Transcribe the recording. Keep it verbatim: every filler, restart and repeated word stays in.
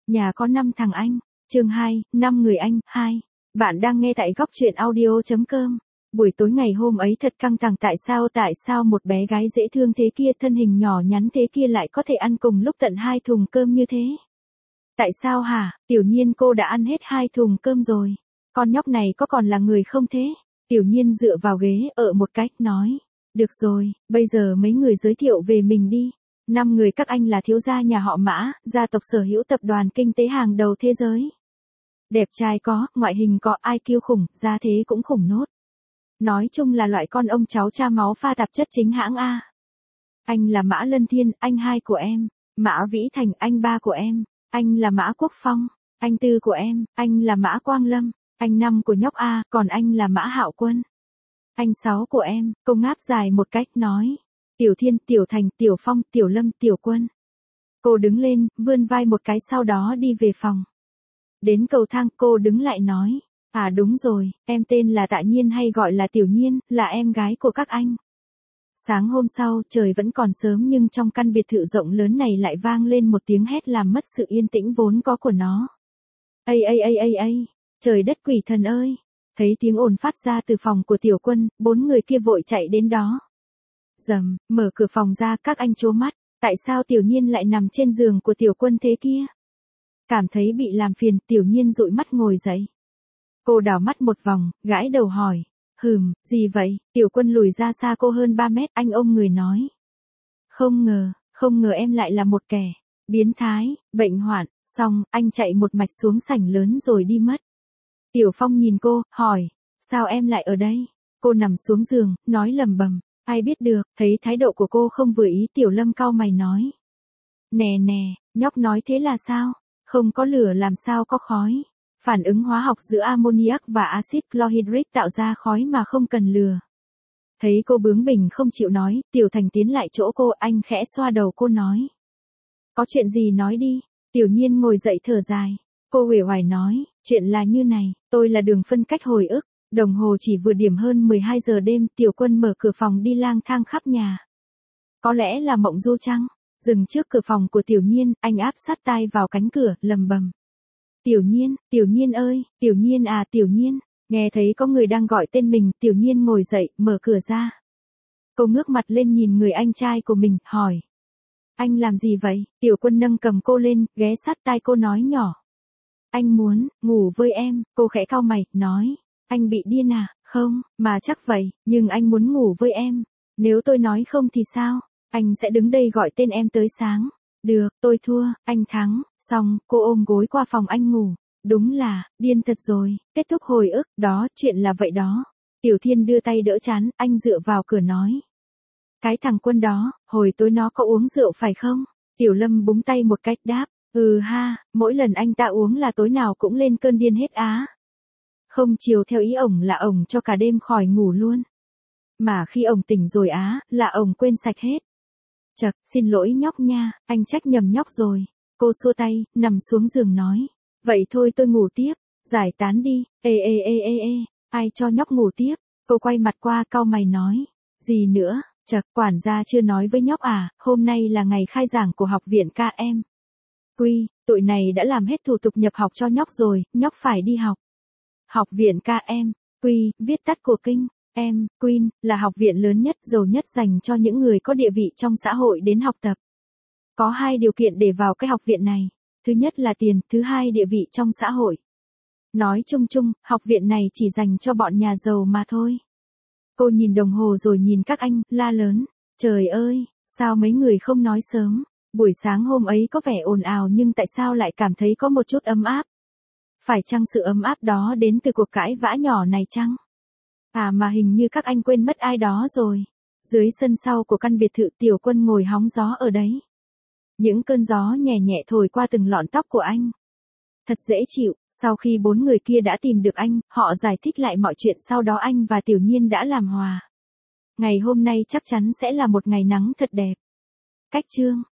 Nhà có năm thằng anh. Chương hai, năm người anh, hai. Bạn đang nghe tại góc truyện audio chấm com. Buổi tối ngày hôm ấy thật căng thẳng, tại sao tại sao một bé gái dễ thương thế kia, thân hình nhỏ nhắn thế kia lại có thể ăn cùng lúc tận hai thùng cơm như thế? Tại sao hả? Tiểu Nhiên cô đã ăn hết hai thùng cơm rồi. Con nhóc này có còn là người không thế? Tiểu Nhiên dựa vào ghế ở một cách nói. Được rồi, bây giờ mấy người giới thiệu về mình đi. Năm người các anh là thiếu gia nhà họ Mã, gia tộc sở hữu tập đoàn kinh tế hàng đầu thế giới. Đẹp trai có, ngoại hình có, i kiu khủng, gia thế cũng khủng nốt. Nói chung là loại con ông cháu cha máu pha tạp chất chính hãng A. Anh là Mã Lân Thiên, anh hai của em. Mã Vĩ Thành, anh ba của em. Anh là Mã Quốc Phong, anh tư của em. Anh là Mã Quang Lâm, anh năm của nhóc A, còn anh là Mã Hạo Quân. Anh sáu của em. Cô ngáp dài một cách nói. Tiểu Thiên, Tiểu Thành, Tiểu Phong, Tiểu Lâm, Tiểu Quân. Cô đứng lên, vươn vai một cái, sau đó đi về phòng. Đến cầu thang cô đứng lại nói. À đúng rồi, em tên là Tạ Nhiên hay gọi là Tiểu Nhiên, là em gái của các anh. Sáng hôm sau, trời vẫn còn sớm nhưng trong căn biệt thự rộng lớn này lại vang lên một tiếng hét làm mất sự yên tĩnh vốn có của nó. Ây ây ây ây ây, trời đất quỷ thần ơi. Thấy tiếng ồn phát ra từ phòng của Tiểu Quân, bốn người kia vội chạy đến đó. Dầm, mở cửa phòng ra, các anh trố mắt, tại sao Tiểu Nhiên lại nằm trên giường của Tiểu Quân thế kia? Cảm thấy bị làm phiền, Tiểu Nhiên dụi mắt ngồi dậy. Cô đảo mắt một vòng, gãi đầu hỏi. Hừm, gì vậy? Tiểu Quân lùi ra xa cô hơn ba mét, anh ôm người nói. Không ngờ, không ngờ em lại là một kẻ biến thái, bệnh hoạn. Xong, anh chạy một mạch xuống sảnh lớn rồi đi mất. Tiểu Phong nhìn cô, hỏi. Sao em lại ở đây? Cô nằm xuống giường, nói lầm bầm. Ai biết được, thấy thái độ của cô không vừa ý, Tiểu Lâm cau mày nói. Nè nè, nhóc nói thế là sao? Không có lửa làm sao có khói? Phản ứng hóa học giữa ammoniac và axit chlorhydric tạo ra khói mà không cần lửa. Thấy cô bướng bỉnh không chịu nói, Tiểu Thành tiến lại chỗ cô, anh khẽ xoa đầu cô nói. Có chuyện gì nói đi. Tiểu Nhiên ngồi dậy thở dài. Cô uể oải nói, chuyện là như này, tôi là đường phân cách hồi ức. Đồng hồ chỉ vừa điểm hơn mười hai giờ đêm, Tiểu Quân mở cửa phòng đi lang thang khắp nhà. Có lẽ là mộng du chăng? Dừng trước cửa phòng của Tiểu Nhiên, anh áp sát tai vào cánh cửa, lầm bầm. Tiểu Nhiên, Tiểu Nhiên ơi, Tiểu Nhiên à, Tiểu Nhiên. Nghe thấy có người đang gọi tên mình, Tiểu Nhiên ngồi dậy, mở cửa ra. Cô ngước mặt lên nhìn người anh trai của mình, hỏi. Anh làm gì vậy? Tiểu Quân nâng cầm cô lên, ghé sát tai cô nói nhỏ. Anh muốn ngủ với em. Cô khẽ cau mày, nói. Anh bị điên à? Không, mà chắc vậy, nhưng anh muốn ngủ với em. Nếu tôi nói không thì sao? Anh sẽ đứng đây gọi tên em tới sáng. Được, tôi thua, anh thắng. Xong, cô ôm gối qua phòng anh ngủ. Đúng là, điên thật rồi. Kết thúc hồi ức, đó, chuyện là vậy đó. Tiểu Thiên đưa tay đỡ trán, anh dựa vào cửa nói. Cái thằng Quân đó, hồi tối nó có uống rượu phải không? Tiểu Lâm búng tay một cách đáp. Ừ ha, mỗi lần anh ta uống là tối nào cũng lên cơn điên hết á. Không chiều theo ý ổng là ổng cho cả đêm khỏi ngủ luôn. Mà khi ổng tỉnh rồi á, là ổng quên sạch hết. Chật, xin lỗi nhóc nha, anh trách nhầm nhóc rồi. Cô xua tay, nằm xuống giường nói. Vậy thôi tôi ngủ tiếp, giải tán đi. Ê ê ê ê ê, ai cho nhóc ngủ tiếp? Cô quay mặt qua, cau mày nói. Gì nữa? Chật, quản gia chưa nói với nhóc à, hôm nay là ngày khai giảng của học viện ca em. Quy, tụi này đã làm hết thủ tục nhập học cho nhóc rồi, nhóc phải đi học. Học viện ca em, Quy, viết tắt của kinh, em, Queen, là học viện lớn nhất, giàu nhất dành cho những người có địa vị trong xã hội đến học tập. Có hai điều kiện để vào cái học viện này. Thứ nhất là tiền, thứ hai địa vị trong xã hội. Nói chung chung, học viện này chỉ dành cho bọn nhà giàu mà thôi. Cô nhìn đồng hồ rồi nhìn các anh, la lớn. Trời ơi, sao mấy người không nói sớm? Buổi sáng hôm ấy có vẻ ồn ào nhưng tại sao lại cảm thấy có một chút ấm áp? Phải chăng sự ấm áp đó đến từ cuộc cãi vã nhỏ này chăng? À mà hình như các anh quên mất ai đó rồi. Dưới sân sau của căn biệt thự, Tiểu Quân ngồi hóng gió ở đấy. Những cơn gió nhẹ nhẹ thổi qua từng lọn tóc của anh. Thật dễ chịu, sau khi bốn người kia đã tìm được anh, họ giải thích lại mọi chuyện, sau đó anh và Tiểu Nhiên đã làm hòa. Ngày hôm nay chắc chắn sẽ là một ngày nắng thật đẹp. Cách chương